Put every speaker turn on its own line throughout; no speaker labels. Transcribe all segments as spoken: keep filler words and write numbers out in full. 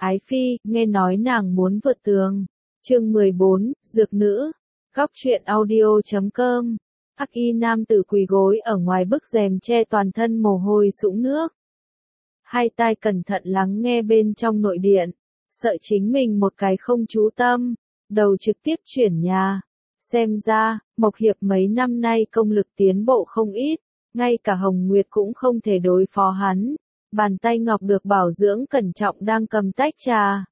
Ái Phi, nghe nói nàng muốn vượt tường. Chương mười bốn, Dược Nữ. Góc truyện audio chấm com. Hắc y nam tử quỳ gối ở ngoài bức rèm che toàn thân mồ hôi sũng nước. Hai tai cẩn thận lắng nghe bên trong nội điện, sợ chính mình một cái không chú tâm, đầu trực tiếp chuyển nhà. Xem ra, Mộc Hiệp mấy năm nay công lực tiến bộ không ít, ngay cả Hồng Nguyệt cũng không thể đối phó hắn. Bàn tay ngọc được bảo dưỡng cẩn trọng đang cầm tách trà.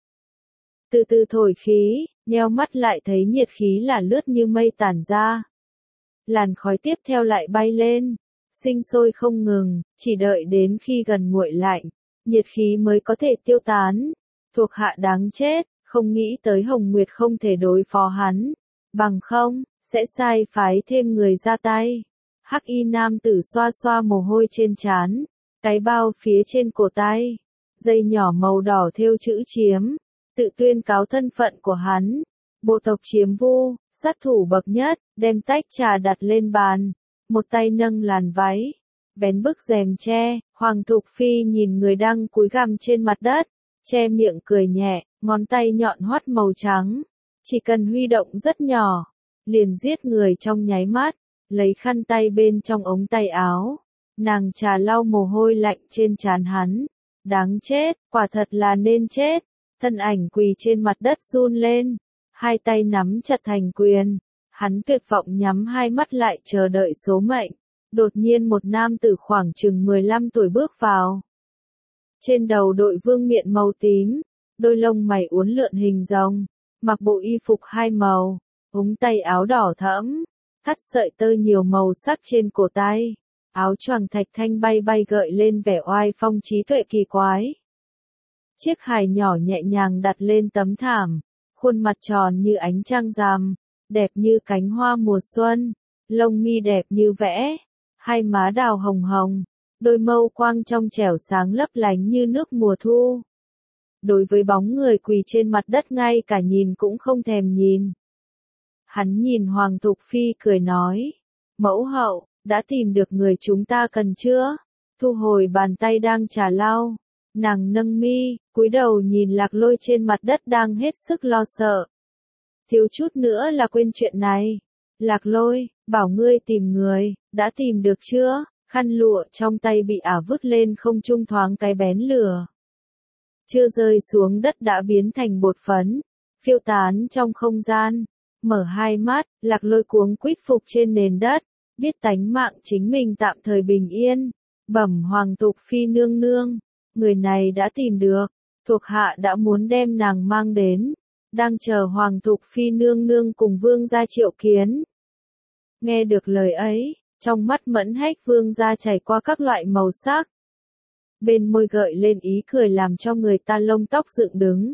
Từ từ thổi khí, nheo mắt lại thấy nhiệt khí là lướt như mây tản ra. Làn khói tiếp theo lại bay lên, sinh sôi không ngừng, chỉ đợi đến khi gần nguội lạnh, nhiệt khí mới có thể tiêu tán. Thuộc hạ đáng chết, không nghĩ tới Hồng Nguyệt không thể đối phó hắn, bằng không, sẽ sai phái thêm người ra tay. Hắc y nam tử xoa xoa mồ hôi trên trán, cái bao phía trên cổ tay, dây nhỏ màu đỏ thêu chữ chiếm, tự tuyên cáo thân phận của hắn. Bộ tộc Chiếm Vu, sát thủ bậc nhất, đem tách trà đặt lên bàn, một tay nâng làn váy, vén bức rèm che. Hoàng Thục Phi nhìn người đang cúi gằm trên mặt đất, che miệng cười nhẹ, ngón tay nhọn hoắt màu trắng, chỉ cần huy động rất nhỏ, liền giết người trong nháy mắt. Lấy khăn tay bên trong ống tay áo, nàng trà lau mồ hôi lạnh trên trán hắn. Đáng chết, quả thật là nên chết. Thân ảnh quỳ trên mặt đất run lên, hai tay nắm chặt thành quyền, hắn tuyệt vọng nhắm hai mắt lại chờ đợi số mệnh. Đột nhiên một nam tử khoảng chừng mười lăm tuổi bước vào. Trên đầu đội vương miện màu tím, đôi lông mày uốn lượn hình rồng, mặc bộ y phục hai màu, ống tay áo đỏ thẫm, thắt sợi tơ nhiều màu sắc trên cổ tay, áo choàng thạch thanh bay bay gợi lên vẻ oai phong trí tuệ kỳ quái. Chiếc hài nhỏ nhẹ nhàng đặt lên tấm thảm, khuôn mặt tròn như ánh trăng rằm, đẹp như cánh hoa mùa xuân, lông mi đẹp như vẽ, hai má đào hồng hồng, đôi mâu quang trong trẻo sáng lấp lánh như nước mùa thu. Đối với bóng người quỳ trên mặt đất ngay cả nhìn cũng không thèm nhìn. Hắn nhìn Hoàng Thục Phi cười nói, mẫu hậu, đã tìm được người chúng ta cần chưa? Thu hồi bàn tay đang trà lau, nàng nâng mi, cúi đầu nhìn Lạc Lôi trên mặt đất đang hết sức lo sợ. Thiếu chút nữa là quên chuyện này. Lạc Lôi, bảo ngươi tìm người, đã tìm được chưa? Khăn lụa trong tay bị ả vứt lên không trung thoáng cái bén lửa. Chưa rơi xuống đất đã biến thành bột phấn, phiêu tán trong không gian. Mở hai mắt, Lạc Lôi cuống quýt phục trên nền đất, biết tánh mạng chính mình tạm thời bình yên. Bẩm Hoàng Thục Phi nương nương, người này đã tìm được, thuộc hạ đã muốn đem nàng mang đến, đang chờ Hoàng Thục Phi nương nương cùng vương gia triệu kiến. Nghe được lời ấy, trong mắt Mẫn Hách vương gia chảy qua các loại màu sắc. Bên môi gợi lên ý cười làm cho người ta lông tóc dựng đứng.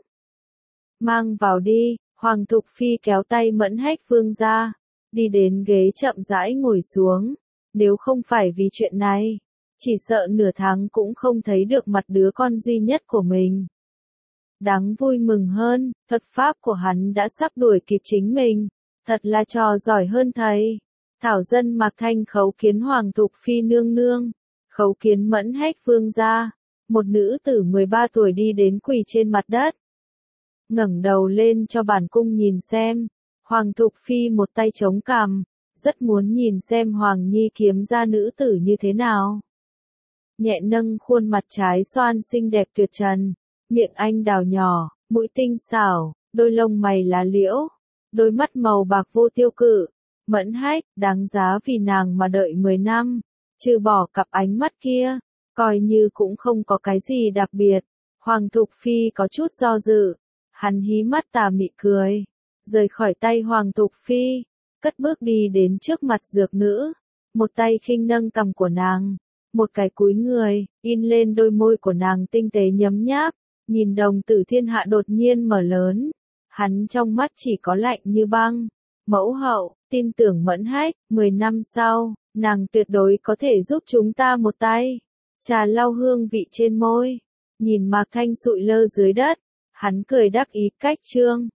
Mang vào đi. Hoàng Thục Phi kéo tay Mẫn Hách vương gia, đi đến ghế chậm rãi ngồi xuống. Nếu không phải vì chuyện này, chỉ sợ nửa tháng cũng không thấy được mặt đứa con duy nhất của mình. Đáng vui mừng hơn, thuật pháp của hắn đã sắp đuổi kịp chính mình, thật là trò giỏi hơn thầy. Thảo dân Mạc Thanh khấu kiến Hoàng Thục Phi nương nương, khấu kiến Mẫn Hách vương gia. Một nữ tử mười ba tuổi đi đến quỳ trên mặt đất, ngẩng đầu lên cho bản cung nhìn xem. Hoàng Thục Phi một tay chống cằm, rất muốn nhìn xem Hoàng Nhi kiếm ra nữ tử như thế nào. Nhẹ nâng khuôn mặt trái xoan xinh đẹp tuyệt trần, miệng anh đào nhỏ, mũi tinh xảo, đôi lông mày lá liễu, đôi mắt màu bạc vô tiêu cự. Mẫn Hách, đáng giá vì nàng mà đợi mười năm, trừ bỏ cặp ánh mắt kia, coi như cũng không có cái gì đặc biệt. Hoàng Thục Phi có chút do dự, hắn hí mắt tà mị cười, rời khỏi tay Hoàng Thục Phi, cất bước đi đến trước mặt dược nữ, một tay khinh nâng cằm của nàng, một cái cúi người, in lên đôi môi của nàng tinh tế nhấm nháp, nhìn đồng tử thiên hạ đột nhiên mở lớn, hắn trong mắt chỉ có lạnh như băng. Mẫu hậu, tin tưởng Mẫn Hách, mười năm sau, nàng tuyệt đối có thể giúp chúng ta một tay. Trà lau hương vị trên môi, nhìn Mạc Thanh sụi lơ dưới đất, hắn cười đắc ý cách trương,